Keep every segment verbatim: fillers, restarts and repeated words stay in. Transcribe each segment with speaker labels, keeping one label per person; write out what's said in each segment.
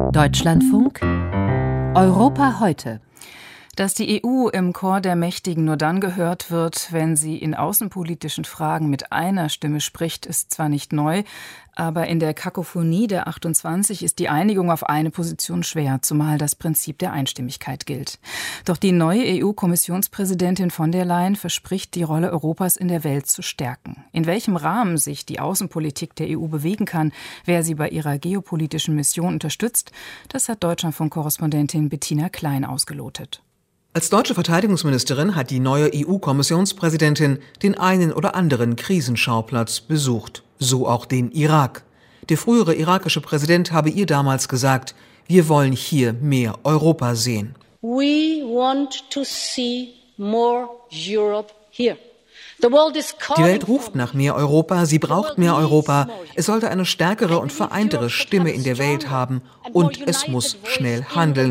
Speaker 1: Deutschlandfunk Europa heute.
Speaker 2: Dass die E U im Chor der Mächtigen nur dann gehört wird, wenn sie in außenpolitischen Fragen mit einer Stimme spricht, ist zwar nicht neu, aber in der Kakophonie der achtundzwanzig ist die Einigung auf eine Position schwer, zumal das Prinzip der Einstimmigkeit gilt. Doch die neue E U-Kommissionspräsidentin von der Leyen verspricht, die Rolle Europas in der Welt zu stärken. In welchem Rahmen sich die Außenpolitik der E U bewegen kann, wer sie bei ihrer geopolitischen Mission unterstützt, das hat Deutschlandfunk-Korrespondentin Bettina Klein ausgelotet.
Speaker 3: Als deutsche Verteidigungsministerin hat die neue E U-Kommissionspräsidentin den einen oder anderen Krisenschauplatz besucht, so auch den Irak. Der frühere irakische Präsident habe ihr damals gesagt, wir wollen hier mehr Europa sehen.
Speaker 4: We want to see more Europe here.
Speaker 3: Die Welt ruft nach mehr Europa, sie braucht mehr Europa. Es sollte eine stärkere und vereintere Stimme in der Welt haben und es muss schnell handeln,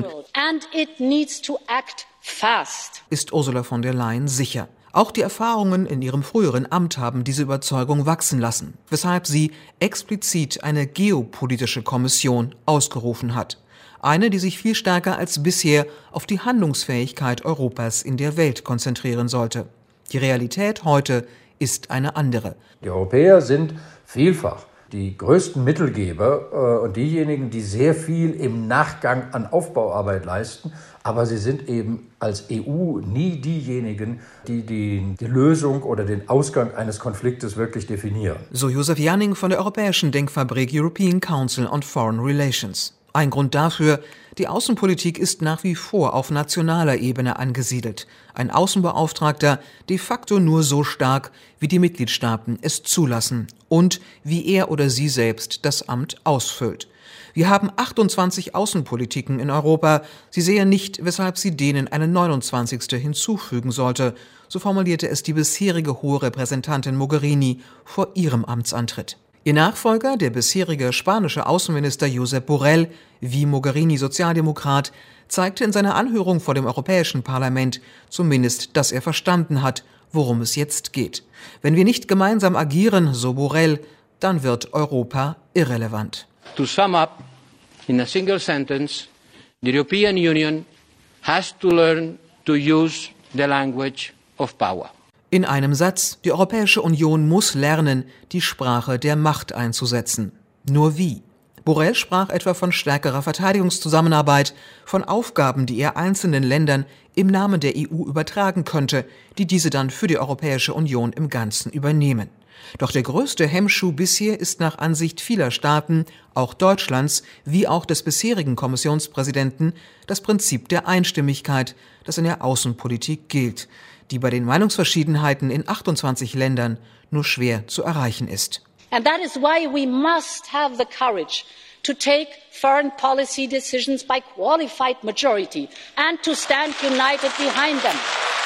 Speaker 3: ist Ursula von der Leyen sicher. Auch die Erfahrungen in ihrem früheren Amt haben diese Überzeugung wachsen lassen, weshalb sie explizit eine geopolitische Kommission ausgerufen hat. Eine, die sich viel stärker als bisher auf die Handlungsfähigkeit Europas in der Welt konzentrieren sollte. Die Realität heute ist eine andere.
Speaker 5: Die Europäer sind vielfach die größten Mittelgeber äh, und diejenigen, die sehr viel im Nachgang an Aufbauarbeit leisten. Aber sie sind eben als E U nie diejenigen, die die, die Lösung oder den Ausgang eines Konfliktes wirklich definieren.
Speaker 3: So Josef Janning von der europäischen Denkfabrik European Council on Foreign Relations. Ein Grund dafür, die Außenpolitik ist nach wie vor auf nationaler Ebene angesiedelt. Ein Außenbeauftragter de facto nur so stark, wie die Mitgliedstaaten es zulassen und wie er oder sie selbst das Amt ausfüllt. Wir haben achtundzwanzig Außenpolitiken in Europa. Sie sehen nicht, weshalb sie denen eine neunundzwanzigste hinzufügen sollte. So formulierte es die bisherige hohe Repräsentantin Mogherini vor ihrem Amtsantritt. Ihr Nachfolger, der bisherige spanische Außenminister Josep Borrell, wie Mogherini Sozialdemokrat, zeigte in seiner Anhörung vor dem Europäischen Parlament zumindest, dass er verstanden hat, worum es jetzt geht. Wenn wir nicht gemeinsam agieren, so Borrell, dann wird Europa irrelevant.
Speaker 6: To sum up in a single sentence, the European Union has to learn to use the language of power.
Speaker 3: In einem Satz, die Europäische Union muss lernen, die Sprache der Macht einzusetzen. Nur wie? Borrell sprach etwa von stärkerer Verteidigungszusammenarbeit, von Aufgaben, die er einzelnen Ländern im Namen der E U übertragen könnte, die diese dann für die Europäische Union im Ganzen übernehmen. Doch der größte Hemmschuh bisher ist nach Ansicht vieler Staaten, auch Deutschlands, wie auch des bisherigen Kommissionspräsidenten, das Prinzip der Einstimmigkeit, das in der Außenpolitik gilt, die bei den Meinungsverschiedenheiten in achtundzwanzig Ländern nur schwer zu erreichen ist.
Speaker 4: And that is why we must have the courage to take foreign policy decisions by qualified majority and to stand united behind them.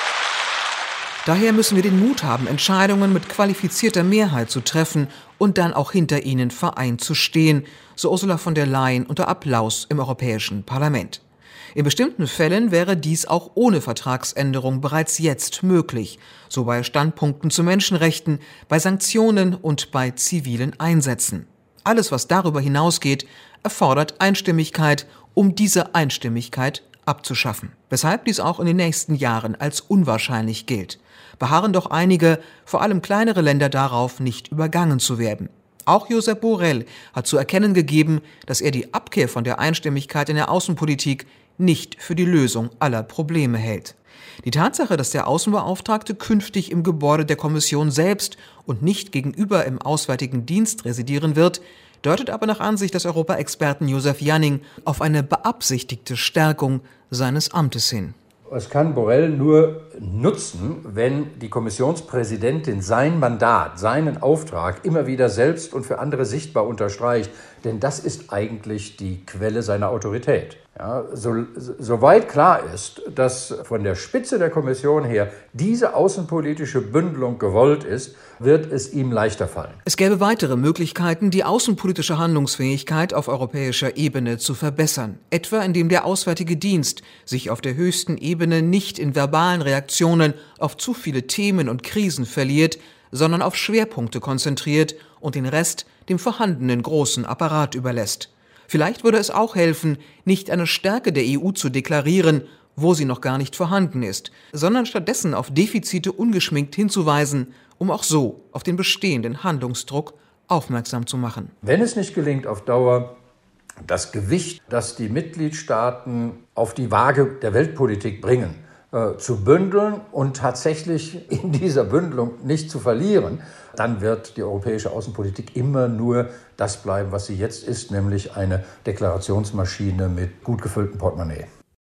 Speaker 3: Daher müssen wir den Mut haben, Entscheidungen mit qualifizierter Mehrheit zu treffen und dann auch hinter ihnen vereint zu stehen, so Ursula von der Leyen unter Applaus im Europäischen Parlament. In bestimmten Fällen wäre dies auch ohne Vertragsänderung bereits jetzt möglich, so bei Standpunkten zu Menschenrechten, bei Sanktionen und bei zivilen Einsätzen. Alles, was darüber hinausgeht, erfordert Einstimmigkeit, um diese Einstimmigkeit abzuschaffen. Weshalb dies auch in den nächsten Jahren als unwahrscheinlich gilt. Beharren doch einige, vor allem kleinere Länder darauf, nicht übergangen zu werden. Auch Josep Borrell hat zu erkennen gegeben, dass er die Abkehr von der Einstimmigkeit in der Außenpolitik nicht für die Lösung aller Probleme hält. Die Tatsache, dass der Außenbeauftragte künftig im Gebäude der Kommission selbst und nicht gegenüber im Auswärtigen Dienst residieren wird, deutet aber nach Ansicht des Europaexperten Josef Janning auf eine beabsichtigte Stärkung seines Amtes hin.
Speaker 5: Es kann Borrell nur nutzen, wenn die Kommissionspräsidentin sein Mandat, seinen Auftrag immer wieder selbst und für andere sichtbar unterstreicht. Denn das ist eigentlich die Quelle seiner Autorität. Ja, so, soweit klar ist, dass von der Spitze der Kommission her diese außenpolitische Bündelung gewollt ist, wird es ihm leichter fallen.
Speaker 3: Es gäbe weitere Möglichkeiten, die außenpolitische Handlungsfähigkeit auf europäischer Ebene zu verbessern. Etwa indem der Auswärtige Dienst sich auf der höchsten Ebene nicht in verbalen Reaktionen auf zu viele Themen und Krisen verliert, sondern auf Schwerpunkte konzentriert und den Rest dem vorhandenen großen Apparat überlässt. Vielleicht würde es auch helfen, nicht eine Stärke der E U zu deklarieren, wo sie noch gar nicht vorhanden ist, sondern stattdessen auf Defizite ungeschminkt hinzuweisen, um auch so auf den bestehenden Handlungsdruck aufmerksam zu machen.
Speaker 5: Wenn es nicht gelingt, auf Dauer das Gewicht, das die Mitgliedstaaten auf die Waage der Weltpolitik bringen, äh, zu bündeln und tatsächlich in dieser Bündelung nicht zu verlieren, dann wird die europäische Außenpolitik immer nur das bleiben, was sie jetzt ist, nämlich eine Deklarationsmaschine mit gut gefülltem Portemonnaie.